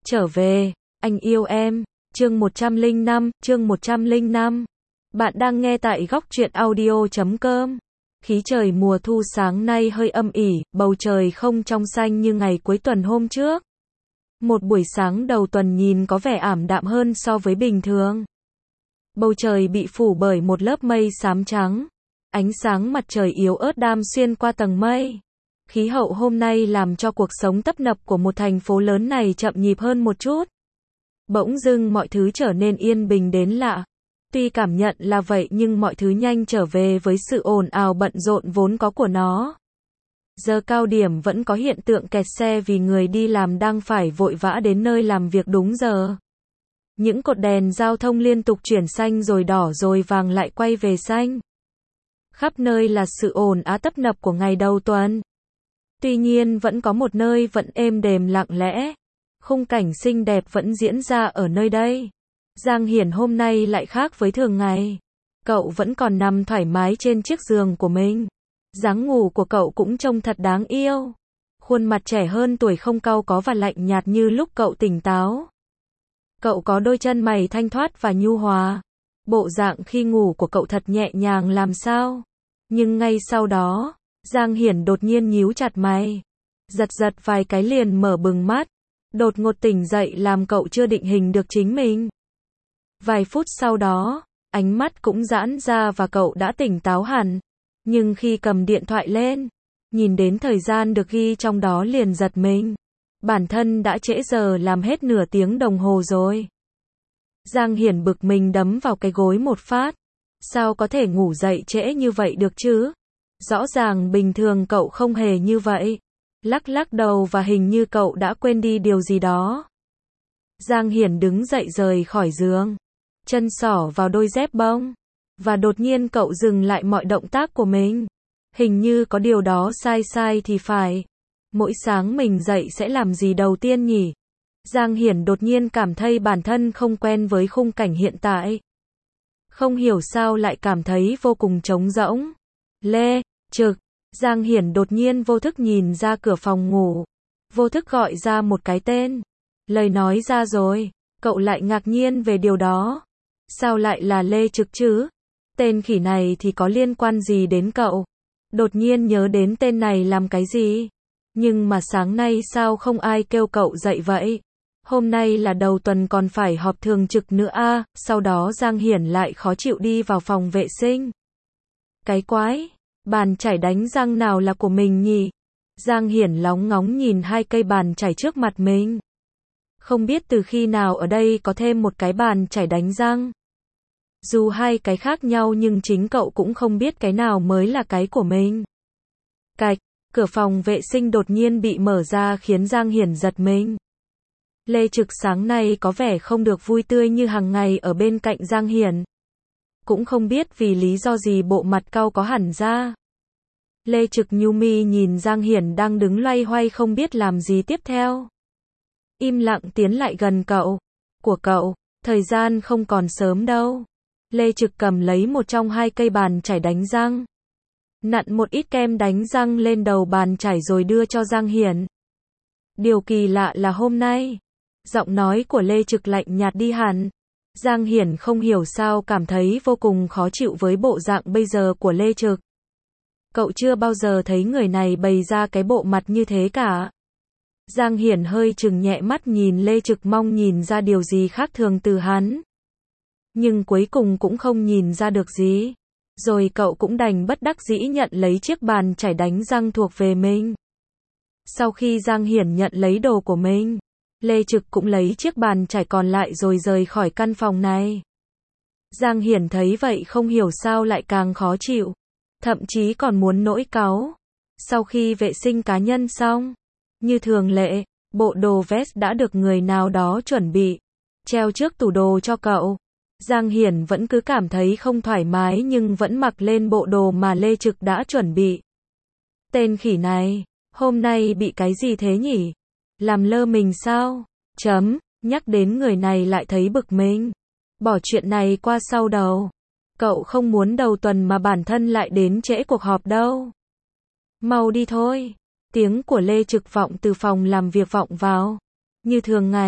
Trở về, anh yêu em. Chương 105. Bạn đang nghe tại góc truyện audio.com. Khí trời mùa thu sáng nay hơi âm ỉ, bầu trời không trong xanh như ngày cuối tuần hôm trước. Một buổi sáng đầu tuần nhìn có vẻ ảm đạm hơn so với bình thường. Bầu trời bị phủ bởi một lớp mây xám trắng. Ánh sáng mặt trời yếu ớt đam xuyên qua tầng mây. Khí hậu hôm nay làm cho cuộc sống tấp nập của một thành phố lớn này chậm nhịp hơn một chút. Bỗng dưng mọi thứ trở nên yên bình đến lạ. Tuy cảm nhận là vậy nhưng mọi thứ nhanh trở về với sự ồn ào bận rộn vốn có của nó. Giờ cao điểm vẫn có hiện tượng kẹt xe vì người đi làm đang phải vội vã đến nơi làm việc đúng giờ. Những cột đèn giao thông liên tục chuyển xanh rồi đỏ rồi vàng lại quay về xanh. Khắp nơi là sự ồn ào tấp nập của ngày đầu tuần. Tuy nhiên vẫn có một nơi vẫn êm đềm lặng lẽ. Khung cảnh xinh đẹp vẫn diễn ra ở nơi đây. Giang Hiển hôm nay lại khác với thường ngày. Cậu vẫn còn nằm thoải mái trên chiếc giường của mình. Dáng ngủ của cậu cũng trông thật đáng yêu. Khuôn mặt trẻ hơn tuổi không cau có và lạnh nhạt như lúc cậu tỉnh táo. Cậu có đôi chân mày thanh thoát và nhu hòa. Bộ dạng khi ngủ của cậu thật nhẹ nhàng làm sao. Nhưng ngay sau đó, Giang Hiển đột nhiên nhíu chặt mày. Giật vài cái liền mở bừng mắt. Đột ngột tỉnh dậy làm cậu chưa định hình được chính mình. Vài phút sau đó, ánh mắt cũng giãn ra và cậu đã tỉnh táo hẳn. Nhưng khi cầm điện thoại lên, nhìn đến thời gian được ghi trong đó liền giật mình. Bản thân đã trễ giờ làm hết nửa tiếng đồng hồ rồi. Giang Hiển bực mình đấm vào cái gối một phát. Sao có thể ngủ dậy trễ như vậy được chứ? Rõ ràng bình thường cậu không hề như vậy. Lắc đầu và hình như cậu đã quên đi điều gì đó. Giang Hiển đứng dậy rời khỏi giường. Chân xỏ vào đôi dép bông. Và đột nhiên cậu dừng lại mọi động tác của mình. Hình như có điều đó sai thì phải. Mỗi sáng mình dậy sẽ làm gì đầu tiên nhỉ? Giang Hiển đột nhiên cảm thấy bản thân không quen với khung cảnh hiện tại. Không hiểu sao lại cảm thấy vô cùng trống rỗng. Lê Trực. Giang Hiển đột nhiên vô thức nhìn ra cửa phòng ngủ. Vô thức gọi ra một cái tên. Lời nói ra rồi. Cậu lại ngạc nhiên về điều đó. Sao lại là Lê Trực chứ? Tên khỉ này thì có liên quan gì đến cậu? Đột nhiên nhớ đến tên này làm cái gì? Nhưng mà sáng nay sao không ai kêu cậu dậy vậy? Hôm nay là đầu tuần còn phải họp thường trực nữa à? Sau đó Giang Hiển lại khó chịu đi vào phòng vệ sinh. Cái quái! Bàn chải đánh răng nào là của mình nhỉ? Giang Hiển lóng ngóng nhìn hai cây bàn chải trước mặt mình. Không biết từ khi nào ở đây có thêm một cái bàn chải đánh răng. Dù hai cái khác nhau nhưng chính cậu cũng không biết cái nào mới là cái của mình. Cạch, cửa phòng vệ sinh đột nhiên bị mở ra khiến Giang Hiển giật mình. Lê Trực sáng nay có vẻ không được vui tươi như hàng ngày ở bên cạnh Giang Hiển. Cũng không biết vì lý do gì bộ mặt cau có hẳn ra. Lê Trực nhu mi nhìn Giang Hiển đang đứng loay hoay không biết làm gì tiếp theo. Im lặng tiến lại gần cậu. Của cậu, thời gian không còn sớm đâu. Lê Trực cầm lấy một trong hai cây bàn chải đánh răng. Nặn một ít kem đánh răng lên đầu bàn chải rồi đưa cho Giang Hiển. Điều kỳ lạ là hôm nay, giọng nói của Lê Trực lạnh nhạt đi hẳn. Giang Hiển không hiểu sao cảm thấy vô cùng khó chịu với bộ dạng bây giờ của Lê Trực. Cậu chưa bao giờ thấy người này bày ra cái bộ mặt như thế cả. Giang Hiển hơi chừng nhẹ mắt nhìn Lê Trực mong nhìn ra điều gì khác thường từ hắn. Nhưng cuối cùng cũng không nhìn ra được gì. Rồi cậu cũng đành bất đắc dĩ nhận lấy chiếc bàn chải đánh răng thuộc về mình. Sau khi Giang Hiển nhận lấy đồ của mình, Lê Trực cũng lấy chiếc bàn chải còn lại rồi rời khỏi căn phòng này. Giang Hiển thấy vậy không hiểu sao lại càng khó chịu. Thậm chí còn muốn nổi cáu. Sau khi vệ sinh cá nhân xong, như thường lệ, bộ đồ vest đã được người nào đó chuẩn bị, treo trước tủ đồ cho cậu. Giang Hiển vẫn cứ cảm thấy không thoải mái nhưng vẫn mặc lên bộ đồ mà Lê Trực đã chuẩn bị. Tên khỉ này, hôm nay bị cái gì thế nhỉ? Làm lơ mình sao? Nhắc đến người này lại thấy bực mình. Bỏ chuyện này qua sau đầu. Cậu không muốn đầu tuần mà bản thân lại đến trễ cuộc họp đâu. Mau đi thôi. Tiếng của Lê Trực vọng từ phòng làm việc vọng vào. Như thường ngày,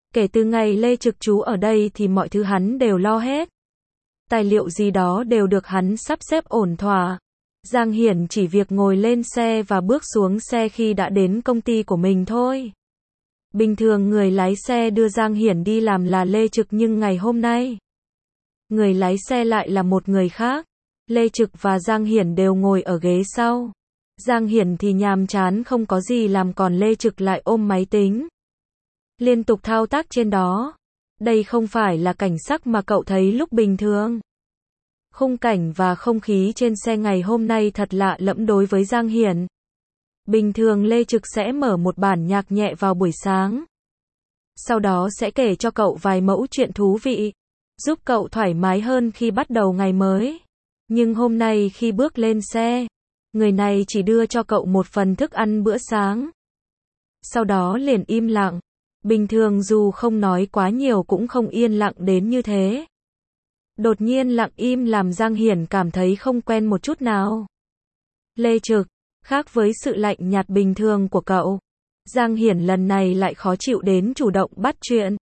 Kể từ ngày Lê Trực trú ở đây thì mọi thứ hắn đều lo hết. Tài liệu gì đó đều được hắn sắp xếp ổn thỏa. Giang Hiển chỉ việc ngồi lên xe và bước xuống xe khi đã đến công ty của mình thôi. Bình thường người lái xe đưa Giang Hiển đi làm là Lê Trực, nhưng ngày hôm nay, người lái xe lại là một người khác. Lê Trực và Giang Hiển đều ngồi ở ghế sau. Giang Hiển thì nhàm chán không có gì làm, còn Lê Trực lại ôm máy tính, liên tục thao tác trên đó. Đây không phải là cảnh sắc mà cậu thấy lúc bình thường. Khung cảnh và không khí trên xe ngày hôm nay thật lạ lẫm đối với Giang Hiển. Bình thường Lê Trực sẽ mở một bản nhạc nhẹ vào buổi sáng. Sau đó sẽ kể cho cậu vài mẫu chuyện thú vị, giúp cậu thoải mái hơn khi bắt đầu ngày mới. Nhưng hôm nay khi bước lên xe, người này chỉ đưa cho cậu một phần thức ăn bữa sáng. Sau đó liền im lặng. Bình thường dù không nói quá nhiều cũng không yên lặng đến như thế. Đột nhiên lặng im làm Giang Hiển cảm thấy không quen một chút nào. Lê Trực, khác với sự lạnh nhạt bình thường của cậu, Giang Hiển lần này lại khó chịu đến chủ động bắt chuyện.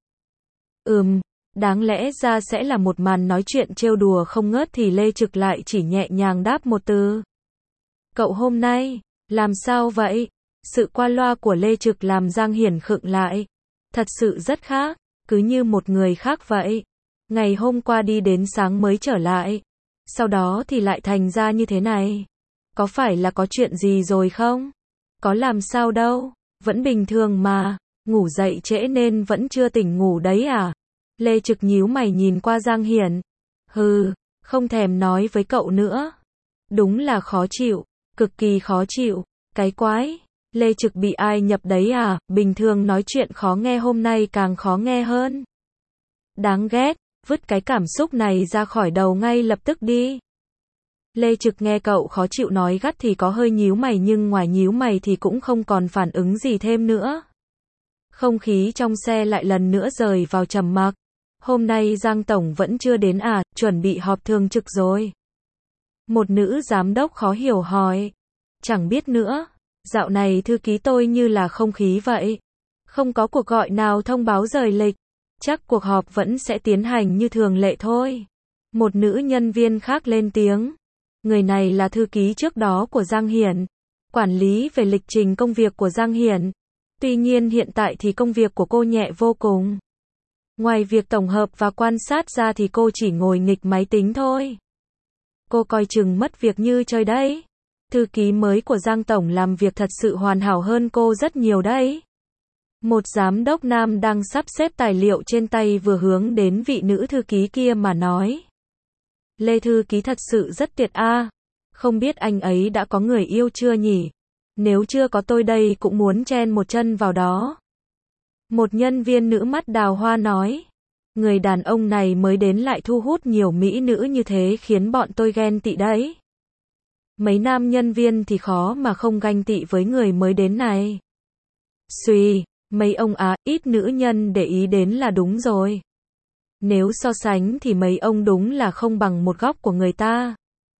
Đáng lẽ ra sẽ là một màn nói chuyện trêu đùa không ngớt thì Lê Trực lại chỉ nhẹ nhàng đáp một từ. Cậu hôm nay, làm sao vậy? Sự qua loa của Lê Trực làm Giang Hiển khựng lại. Thật sự rất khác, cứ như một người khác vậy. Ngày hôm qua đi đến sáng mới trở lại. Sau đó thì lại thành ra như thế này. Có phải là có chuyện gì rồi không? Có làm sao đâu, vẫn bình thường mà. Ngủ dậy trễ nên vẫn chưa tỉnh ngủ đấy à? Lê Trực nhíu mày nhìn qua Giang Hiển. Không thèm nói với cậu nữa. Đúng là khó chịu, cực kỳ khó chịu. Cái quái, Lê Trực bị ai nhập đấy à? Bình thường nói chuyện khó nghe, hôm nay càng khó nghe hơn. Đáng ghét, vứt cái cảm xúc này ra khỏi đầu ngay lập tức đi. Lê Trực nghe cậu khó chịu nói gắt thì có hơi nhíu mày, nhưng ngoài nhíu mày thì cũng không còn phản ứng gì thêm nữa. Không khí trong xe lại lần nữa rời vào trầm mặc. Hôm nay Giang Tổng vẫn chưa đến à, chuẩn bị họp thường trực rồi. Một nữ giám đốc khó hiểu hỏi. Chẳng biết nữa, dạo này thư ký tôi như là không khí vậy. Không có cuộc gọi nào thông báo rời lịch. Chắc cuộc họp vẫn sẽ tiến hành như thường lệ thôi. Một nữ nhân viên khác lên tiếng. Người này là thư ký trước đó của Giang Hiển, quản lý về lịch trình công việc của Giang Hiển. Tuy nhiên hiện tại thì công việc của cô nhẹ vô cùng. Ngoài việc tổng hợp và quan sát ra thì cô chỉ ngồi nghịch máy tính thôi. Cô coi chừng mất việc như trời đấy. Thư ký mới của Giang Tổng làm việc thật sự hoàn hảo hơn cô rất nhiều đấy. Một giám đốc nam đang sắp xếp tài liệu trên tay vừa hướng đến vị nữ thư ký kia mà nói. Lê thư ký thật sự rất tuyệt a. Không biết anh ấy đã có người yêu chưa nhỉ? Nếu chưa có tôi đây cũng muốn chen một chân vào đó. Một nhân viên nữ mắt đào hoa nói. Người đàn ông này mới đến lại thu hút nhiều mỹ nữ như thế khiến bọn tôi ghen tị đấy. Mấy nam nhân viên thì khó mà không ganh tị với người mới đến này. Xùi, mấy ông á, ít nữ nhân để ý đến là đúng rồi. Nếu so sánh thì mấy ông đúng là không bằng một góc của người ta.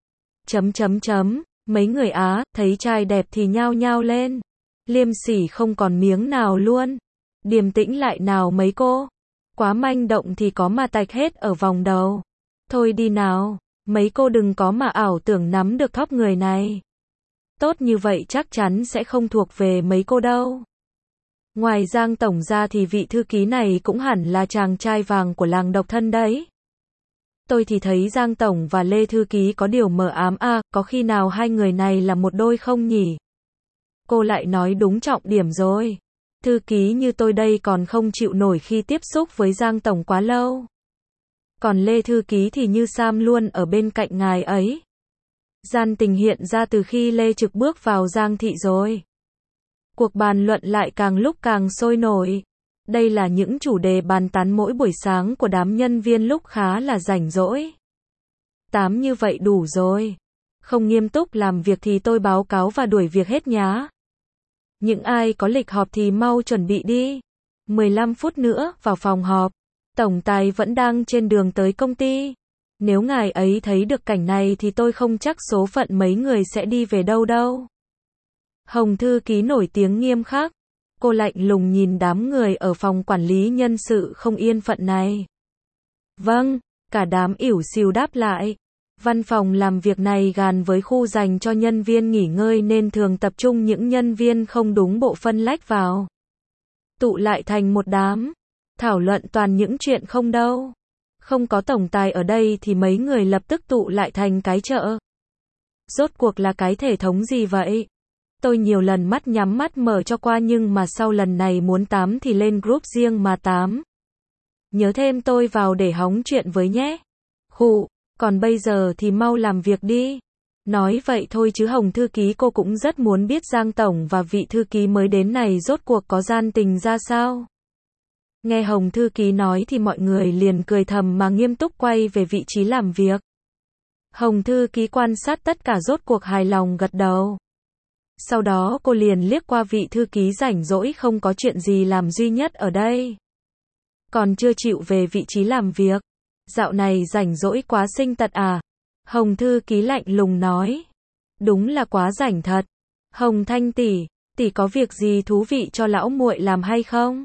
Mấy người Á, thấy trai đẹp thì nhao nhao lên. Liêm sỉ không còn miếng nào luôn. Điềm tĩnh lại nào mấy cô. Quá manh động thì có mà tạch hết ở vòng đầu. Thôi đi nào, mấy cô đừng có mà ảo tưởng nắm được thóp người này. Tốt như vậy chắc chắn sẽ không thuộc về mấy cô đâu. Ngoài Giang Tổng ra thì vị thư ký này cũng hẳn là chàng trai vàng của làng độc thân đấy. Tôi thì thấy Giang Tổng và Lê thư ký có điều mờ ám a, có khi nào hai người này là một đôi không nhỉ? Cô lại nói đúng trọng điểm rồi. Thư ký như tôi đây còn không chịu nổi khi tiếp xúc với Giang Tổng quá lâu. Còn Lê thư ký thì như Sam luôn ở bên cạnh ngài ấy. Gian tình hiện ra từ khi Lê Trực bước vào Giang thị rồi. Cuộc bàn luận lại càng lúc càng sôi nổi. Đây là những chủ đề bàn tán mỗi buổi sáng của đám nhân viên lúc khá là rảnh rỗi. 8 như vậy đủ rồi. Không nghiêm túc làm việc thì tôi báo cáo và đuổi việc hết nhá. Những ai có lịch họp thì mau chuẩn bị đi. 15 phút nữa vào phòng họp. Tổng tài vẫn đang trên đường tới công ty. Nếu ngài ấy thấy được cảnh này thì tôi không chắc số phận mấy người sẽ đi về đâu đâu. Hồng thư ký nổi tiếng nghiêm khắc. Cô lạnh lùng nhìn đám người ở phòng quản lý nhân sự không yên phận này. Vâng, cả đám ỉu xìu đáp lại. Văn phòng làm việc này gàn với khu dành cho nhân viên nghỉ ngơi nên thường tập trung những nhân viên không đúng bộ phân lách vào. Tụ lại thành một đám, thảo luận toàn những chuyện không đâu. Không có tổng tài ở đây thì mấy người lập tức tụ lại thành cái chợ. Rốt cuộc là cái thể thống gì vậy? Tôi nhiều lần mắt nhắm mắt mở cho qua nhưng mà sau lần này muốn tám thì lên group riêng mà tám. Nhớ thêm tôi vào để hóng chuyện với nhé. Khụ, còn bây giờ thì mau làm việc đi. Nói vậy thôi chứ Hồng thư ký cô cũng rất muốn biết Giang tổng và vị thư ký mới đến này rốt cuộc có gian tình ra sao. Nghe Hồng thư ký nói thì mọi người liền cười thầm mà nghiêm túc quay về vị trí làm việc. Hồng thư ký quan sát tất cả rốt cuộc hài lòng gật đầu. Sau đó cô liền liếc qua vị thư ký rảnh rỗi không có chuyện gì làm duy nhất ở đây. Còn chưa chịu về vị trí làm việc. Dạo này rảnh rỗi quá sinh tật à? Hồng thư ký lạnh lùng nói. Đúng là quá rảnh thật. Hồng Thanh tỷ có việc gì thú vị cho lão muội làm hay không?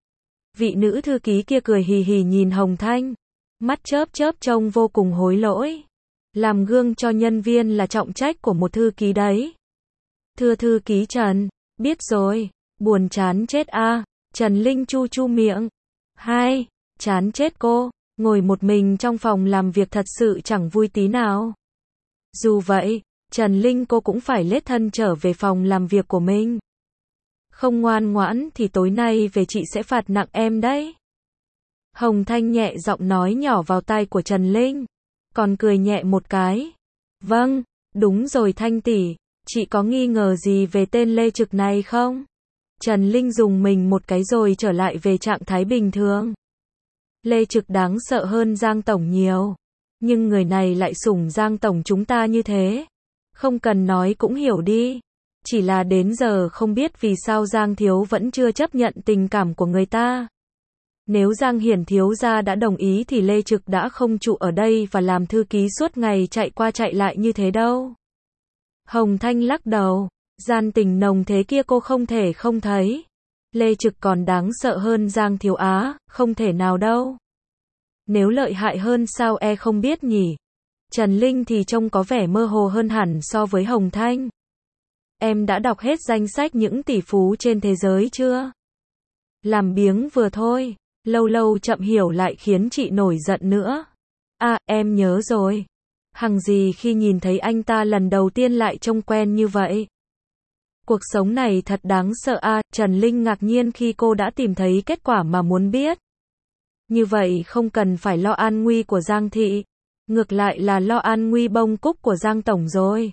Vị nữ thư ký kia cười hì hì nhìn Hồng Thanh. Mắt chớp chớp trông vô cùng hối lỗi. Làm gương cho nhân viên là trọng trách của một thư ký đấy. Thưa thư ký Trần, biết rồi, buồn chán chết a. Trần Linh chu chu miệng. Hai, chán chết cô, ngồi một mình trong phòng làm việc thật sự chẳng vui tí nào. Dù vậy, Trần Linh cô cũng phải lết thân trở về phòng làm việc của mình. Không ngoan ngoãn thì tối nay về chị sẽ phạt nặng em đấy. Hồng Thanh nhẹ giọng nói nhỏ vào tai của Trần Linh, còn cười nhẹ một cái. Vâng, đúng rồi Thanh tỷ, chị có nghi ngờ gì về tên Lê Trực này không? Trần Linh dùng mình một cái rồi trở lại về trạng thái bình thường. Lê Trực đáng sợ hơn Giang tổng nhiều, nhưng người này lại sủng Giang tổng chúng ta như thế. Không cần nói cũng hiểu đi. Chỉ là đến giờ không biết vì sao Giang thiếu vẫn chưa chấp nhận tình cảm của người ta. Nếu Giang Hiển thiếu gia đã đồng ý thì Lê Trực đã không trụ ở đây và làm thư ký suốt ngày chạy qua chạy lại như thế đâu. Hồng Thanh lắc đầu, gian tình nồng thế kia cô không thể không thấy. Lê Trực còn đáng sợ hơn Giang thiếu á, không thể nào đâu. Nếu lợi hại hơn sao không biết nhỉ. Trần Linh thì trông có vẻ mơ hồ hơn hẳn so với Hồng Thanh. Em đã đọc hết danh sách những tỷ phú trên thế giới chưa? Làm biếng vừa thôi, lâu lâu chậm hiểu lại khiến chị nổi giận nữa. À, em nhớ rồi. Hằng gì khi nhìn thấy anh ta lần đầu tiên lại trông quen như vậy. Cuộc sống này thật đáng sợ à, Trần Linh ngạc nhiên khi cô đã tìm thấy kết quả mà muốn biết. Như vậy không cần phải lo an nguy của Giang thị, ngược lại là lo an nguy bông cúc của Giang tổng rồi.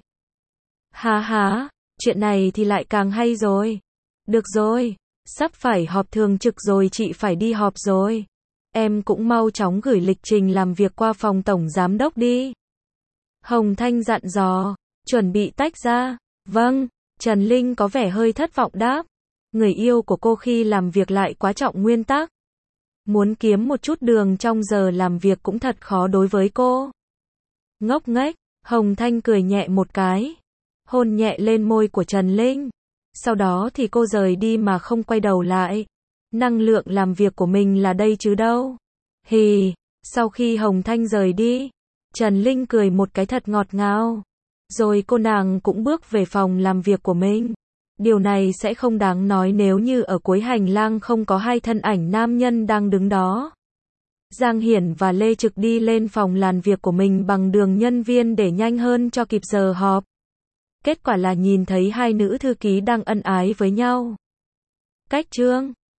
Há, chuyện này thì lại càng hay rồi. Được rồi, sắp phải họp thường trực rồi, chị phải đi họp rồi. Em cũng mau chóng gửi lịch trình làm việc qua phòng tổng giám đốc đi. Hồng Thanh dặn dò, chuẩn bị tách ra. Vâng, Trần Linh có vẻ hơi thất vọng đáp. Người yêu của cô khi làm việc lại quá trọng nguyên tắc. Muốn kiếm một chút đường trong giờ làm việc cũng thật khó đối với cô. Ngốc nghếch, Hồng Thanh cười nhẹ một cái. Hôn nhẹ lên môi của Trần Linh. Sau đó thì cô rời đi mà không quay đầu lại. Năng lượng làm việc của mình là đây chứ đâu. Hì, sau khi Hồng Thanh rời đi, Trần Linh cười một cái thật ngọt ngào. Rồi cô nàng cũng bước về phòng làm việc của mình. Điều này sẽ không đáng nói nếu như ở cuối hành lang không có hai thân ảnh nam nhân đang đứng đó. Giang Hiển và Lê Trực đi lên phòng làm việc của mình bằng đường nhân viên để nhanh hơn cho kịp giờ họp. Kết quả là nhìn thấy hai nữ thư ký đang ân ái với nhau. Cách chương